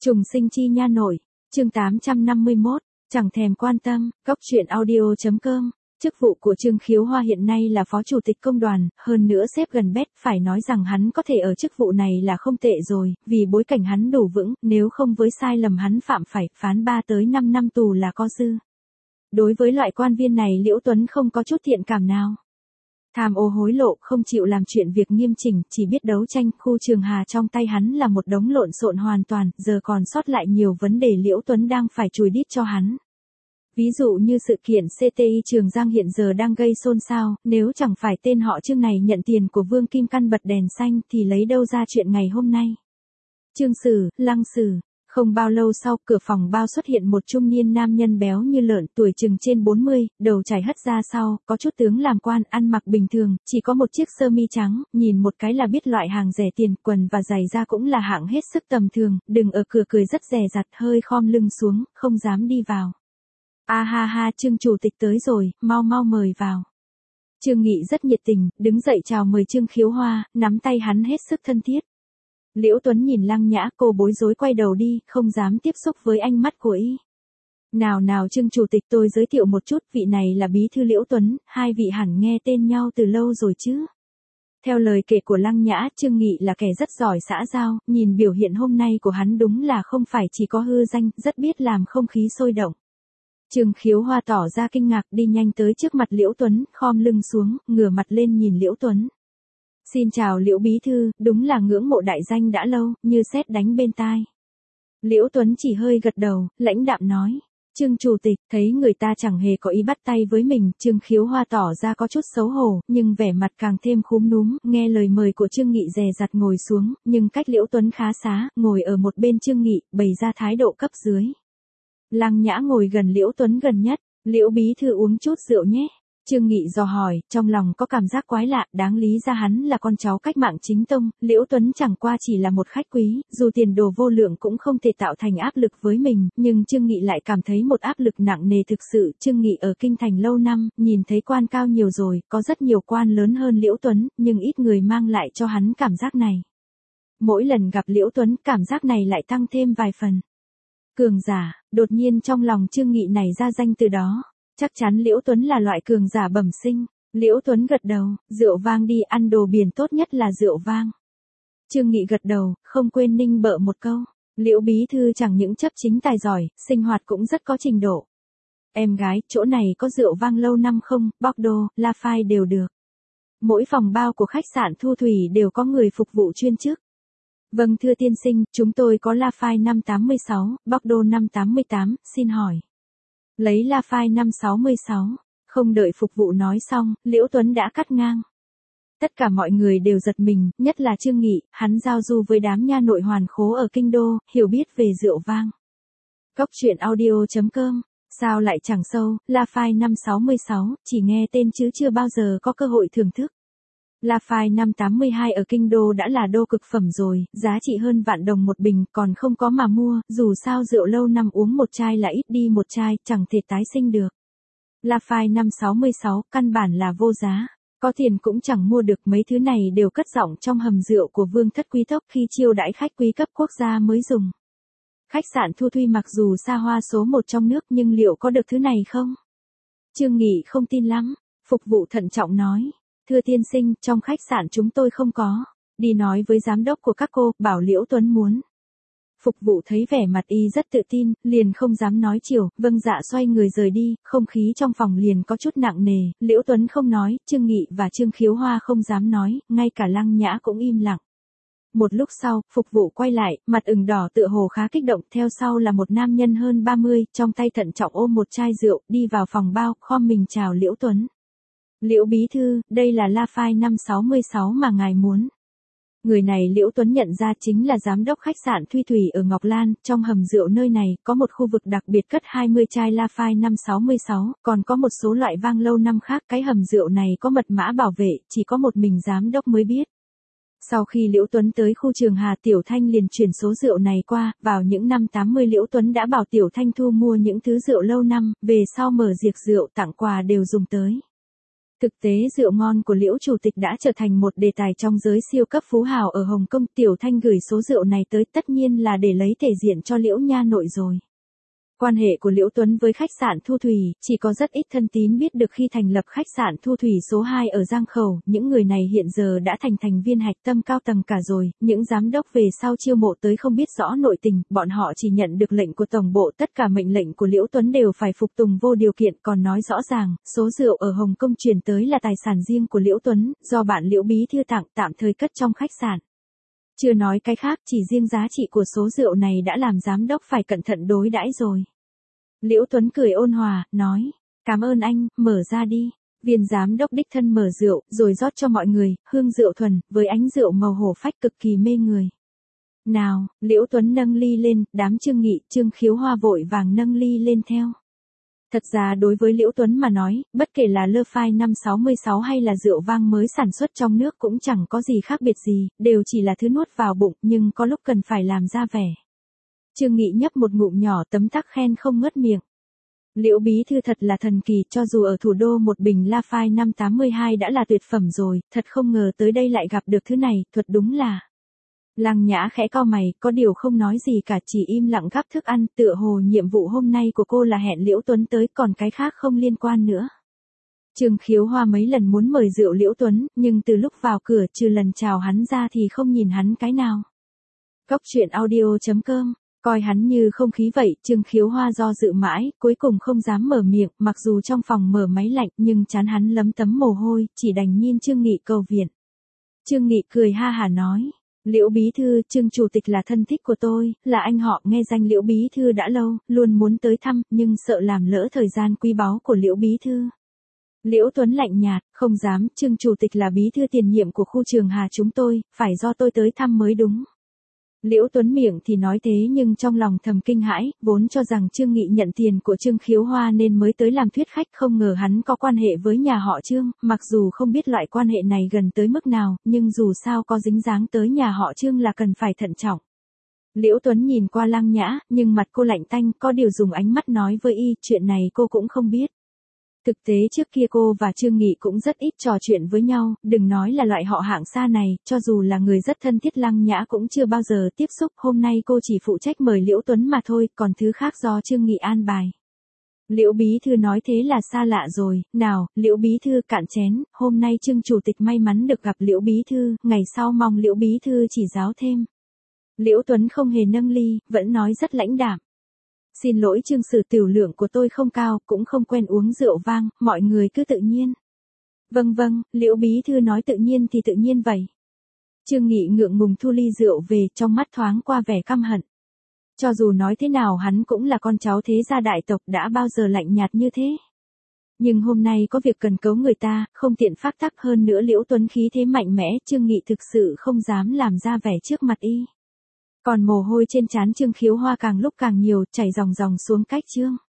Trùng sinh chi nha nội, chương 851, chẳng thèm quan tâm, góc truyện audio.com. Chức vụ của Trương Khiếu Hoa hiện nay là phó chủ tịch công đoàn, hơn nữa xếp gần bét, phải nói rằng hắn có thể ở chức vụ này là không tệ rồi, vì bối cảnh hắn đủ vững, nếu không với sai lầm hắn phạm phải phán 3 tới 5 năm tù là có dư. Đối với loại quan viên này Liễu Tuấn không có chút thiện cảm nào. Tham ô hối lộ, không chịu làm chuyện việc nghiêm chỉnh, chỉ biết đấu tranh, khu Trường Hà trong tay hắn là một đống lộn xộn hoàn toàn, giờ còn sót lại nhiều vấn đề Liễu Tuấn đang phải chùi đít cho hắn. Ví dụ như sự kiện CTI Trường Giang hiện giờ đang gây xôn xao, nếu chẳng phải tên họ Trương này nhận tiền của Vương Kim Căn bật đèn xanh thì lấy đâu ra chuyện ngày hôm nay. Trương Sử, Lăng Sử. Không bao lâu sau, cửa phòng bao xuất hiện một trung niên nam nhân béo như lợn, tuổi chừng trên 40, đầu chải hất ra sau, có chút tướng làm quan, ăn mặc bình thường, chỉ có một chiếc sơ mi trắng, nhìn một cái là biết loại hàng rẻ tiền, quần và giày da cũng là hạng hết sức tầm thường, đừng ở cửa cười rất dè dặt, hơi khom lưng xuống, không dám đi vào. A ha ha, Trương chủ tịch tới rồi, mau mau mời vào. Trương Nghị rất nhiệt tình, đứng dậy chào mời Trương Khiếu Hoa, nắm tay hắn hết sức thân thiết. Liễu Tuấn nhìn Lăng Nhã, cô bối rối quay đầu đi, không dám tiếp xúc với ánh mắt của y. Nào nào Trương chủ tịch, tôi giới thiệu một chút, vị này là bí thư Liễu Tuấn, hai vị hẳn nghe tên nhau từ lâu rồi chứ. Theo lời kể của Lăng Nhã, Trương Nghị là kẻ rất giỏi xã giao, nhìn biểu hiện hôm nay của hắn đúng là không phải chỉ có hư danh, rất biết làm không khí sôi động. Trương Khiếu Hoa tỏ ra kinh ngạc, đi nhanh tới trước mặt Liễu Tuấn, khom lưng xuống, ngửa mặt lên nhìn Liễu Tuấn. Xin chào Liễu bí thư, đúng là ngưỡng mộ đại danh đã lâu, như sét đánh bên tai. Liễu Tuấn chỉ hơi gật đầu, lãnh đạm nói. Trương chủ tịch, thấy người ta chẳng hề có ý bắt tay với mình, Trương Khiếu Hoa tỏ ra có chút xấu hổ, nhưng vẻ mặt càng thêm khúm núm, nghe lời mời của Trương Nghị dè dặt ngồi xuống, nhưng cách Liễu Tuấn khá xá, ngồi ở một bên Trương Nghị, bày ra thái độ cấp dưới. Lăng Nhã ngồi gần Liễu Tuấn gần nhất, Liễu bí thư uống chút rượu nhé. Trương Nghị dò hỏi, trong lòng có cảm giác quái lạ, đáng lý ra hắn là con cháu cách mạng chính tông, Liễu Tuấn chẳng qua chỉ là một khách quý, dù tiền đồ vô lượng cũng không thể tạo thành áp lực với mình, nhưng Trương Nghị lại cảm thấy một áp lực nặng nề thực sự. Trương Nghị ở kinh thành lâu năm, nhìn thấy quan cao nhiều rồi, có rất nhiều quan lớn hơn Liễu Tuấn, nhưng ít người mang lại cho hắn cảm giác này. Mỗi lần gặp Liễu Tuấn, cảm giác này lại tăng thêm vài phần. Cường giả, đột nhiên trong lòng Trương Nghị nảy ra danh từ đó. Chắc chắn Liễu Tuấn là loại cường giả bẩm sinh. Liễu Tuấn gật đầu, rượu vang đi, ăn đồ biển tốt nhất là rượu vang. Trương Nghị gật đầu, không quên nịnh bợ một câu. Liễu bí thư chẳng những chấp chính tài giỏi, sinh hoạt cũng rất có trình độ. Em gái, chỗ này có rượu vang lâu năm không, Bordeaux, Lafite đều được. Mỗi phòng bao của khách sạn Thu Thủy đều có người phục vụ chuyên chức. Vâng thưa tiên sinh, chúng tôi có Lafite 586, Bordeaux 588, xin hỏi. Lấy Lafite 566, không đợi phục vụ nói xong, Liễu Tuấn đã cắt ngang. Tất cả mọi người đều giật mình, nhất là Trương Nghị, hắn giao du với đám nha nội hoàn khố ở kinh đô, hiểu biết về rượu vang. Góc truyện audio.com, sao lại chẳng sâu, Lafite 566, chỉ nghe tên chứ chưa bao giờ có cơ hội thưởng thức. Lafite 582 ở kinh đô đã là đô cực phẩm rồi, giá trị hơn vạn đồng một bình, còn không có mà mua, dù sao rượu lâu năm uống một chai là ít đi một chai, chẳng thể tái sinh được. Lafite 566, căn bản là vô giá, có tiền cũng chẳng mua được, mấy thứ này đều cất giọng trong hầm rượu của Vương thất quý tộc khi chiêu đãi khách quý cấp quốc gia mới dùng. Khách sạn Thu Thủy mặc dù xa hoa số 1 trong nước nhưng liệu có được thứ này không? Trương Nghị không tin lắm, phục vụ thận trọng nói. Thưa tiên sinh, trong khách sạn chúng tôi không có. Đi nói với giám đốc của các cô, bảo Liễu Tuấn muốn. Phục vụ thấy vẻ mặt y rất tự tin, liền không dám nói chiều, vâng dạ xoay người rời đi, không khí trong phòng liền có chút nặng nề, Liễu Tuấn không nói, Trương Nghị và Trương Khiếu Hoa không dám nói, ngay cả Lăng Nhã cũng im lặng. Một lúc sau, phục vụ quay lại, mặt ửng đỏ tựa hồ khá kích động, theo sau là một nam nhân hơn 30, trong tay thận trọng ôm một chai rượu, đi vào phòng bao, khom mình chào Liễu Tuấn. Liễu bí thư, đây là Lafite 566 mà ngài muốn. Người này Liễu Tuấn nhận ra chính là giám đốc khách sạn Thu Thủy ở Ngọc Lan, trong hầm rượu nơi này, có một khu vực đặc biệt cất 20 chai Lafite 566, còn có một số loại vang lâu năm khác, cái hầm rượu này có mật mã bảo vệ, chỉ có một mình giám đốc mới biết. Sau khi Liễu Tuấn tới khu Trường Hà, Tiểu Thanh liền chuyển số rượu này qua, vào những năm 80 Liễu Tuấn đã bảo Tiểu Thanh thu mua những thứ rượu lâu năm, về sau mở diệt rượu tặng quà đều dùng tới. Thực tế rượu ngon của Liễu Chủ tịch đã trở thành một đề tài trong giới siêu cấp phú hào ở Hồng Kông. Tiểu Thanh gửi số rượu này tới tất nhiên là để lấy thể diện cho Liễu nha nội rồi. Quan hệ của Liễu Tuấn với khách sạn Thu Thủy, chỉ có rất ít thân tín biết được khi thành lập khách sạn Thu Thủy số 2 ở Giang Khẩu, những người này hiện giờ đã thành viên hạch tâm cao tầng cả rồi, những giám đốc về sau chiêu mộ tới không biết rõ nội tình, bọn họ chỉ nhận được lệnh của tổng bộ, tất cả mệnh lệnh của Liễu Tuấn đều phải phục tùng vô điều kiện, còn nói rõ ràng, số rượu ở Hồng Kông chuyển tới là tài sản riêng của Liễu Tuấn, do bạn Liễu Bí Thư tặng, tạm thời cất trong khách sạn. Chưa nói cái khác, chỉ riêng giá trị của số rượu này đã làm giám đốc phải cẩn thận đối đãi rồi. Liễu Tuấn cười ôn hòa, nói, cảm ơn anh, mở ra đi. Viên giám đốc đích thân mở rượu, rồi rót cho mọi người, hương rượu thuần, với ánh rượu màu hổ phách cực kỳ mê người. Nào, Liễu Tuấn nâng ly lên, đám Trương Nghị, Trương Khiếu Hoa vội vàng nâng ly lên theo. Thật ra đối với Liễu Tuấn mà nói, bất kể là Le Phai 566 hay là rượu vang mới sản xuất trong nước cũng chẳng có gì khác biệt gì, đều chỉ là thứ nuốt vào bụng, nhưng có lúc cần phải làm ra vẻ. Trương Nghị nhấp một ngụm nhỏ tấm tắc khen không ngớt miệng. Liễu Bí Thư thật là thần kỳ, cho dù ở thủ đô một bình La Phai 582 đã là tuyệt phẩm rồi, thật không ngờ tới đây lại gặp được thứ này, thuật đúng là. Lăng Nhã khẽ cau mày, có điều không nói gì cả, chỉ im lặng gắp thức ăn, tựa hồ nhiệm vụ hôm nay của cô là hẹn Liễu Tuấn tới, còn cái khác không liên quan nữa. Trương Khiếu Hoa mấy lần muốn mời rượu Liễu Tuấn, nhưng từ lúc vào cửa trừ lần chào hắn ra thì không nhìn hắn cái nào. Cóc truyện audio.com coi hắn như không khí vậy, Trương Khiếu Hoa do dự mãi, cuối cùng không dám mở miệng, mặc dù trong phòng mở máy lạnh, nhưng trán hắn lấm tấm mồ hôi, chỉ đành nhìn Trương Nghị cầu viện. Trương Nghị cười ha hả nói, Liễu Bí Thư, Trương Chủ tịch là thân thích của tôi, là anh họ, nghe danh Liễu Bí Thư đã lâu, luôn muốn tới thăm, nhưng sợ làm lỡ thời gian quý báu của Liễu Bí Thư. Liễu Tuấn lạnh nhạt, không dám, Trương Chủ tịch là bí thư tiền nhiệm của khu Trường Hà chúng tôi, phải do tôi tới thăm mới đúng. Liễu Tuấn miệng thì nói thế nhưng trong lòng thầm kinh hãi, vốn cho rằng Trương Nghị nhận tiền của Trương Khiếu Hoa nên mới tới làm thuyết khách, không ngờ hắn có quan hệ với nhà họ Trương, mặc dù không biết loại quan hệ này gần tới mức nào, nhưng dù sao có dính dáng tới nhà họ Trương là cần phải thận trọng. Liễu Tuấn nhìn qua Lăng Nhã, nhưng mặt cô lạnh tanh, có điều dùng ánh mắt nói với y, chuyện này cô cũng không biết. Thực tế trước kia cô và Trương Nghị cũng rất ít trò chuyện với nhau, đừng nói là loại họ hạng xa này, cho dù là người rất thân thiết Lăng Nhã cũng chưa bao giờ tiếp xúc, hôm nay cô chỉ phụ trách mời Liễu Tuấn mà thôi, còn thứ khác do Trương Nghị an bài. Liễu Bí Thư nói thế là xa lạ rồi, nào, Liễu Bí Thư cạn chén, hôm nay Trương Chủ tịch may mắn được gặp Liễu Bí Thư, ngày sau mong Liễu Bí Thư chỉ giáo thêm. Liễu Tuấn không hề nâng ly, vẫn nói rất lãnh đạm. Xin lỗi Trương Sử, tiểu lượng của tôi không cao, cũng không quen uống rượu vang, mọi người cứ tự nhiên. Vâng vâng, Liễu Bí Thư nói tự nhiên thì tự nhiên vậy. Trương Nghị ngượng ngùng thu ly rượu về, trong mắt thoáng qua vẻ căm hận. Cho dù nói thế nào hắn cũng là con cháu thế gia đại tộc, đã bao giờ lạnh nhạt như thế. Nhưng hôm nay có việc cần cấu người ta, không tiện phát tác, hơn nữa Liễu Tuấn khí thế mạnh mẽ, Trương Nghị thực sự không dám làm ra vẻ trước mặt y. Còn mồ hôi trên trán Trương Khiếu Hoa càng lúc càng nhiều, chảy ròng ròng xuống cách trương.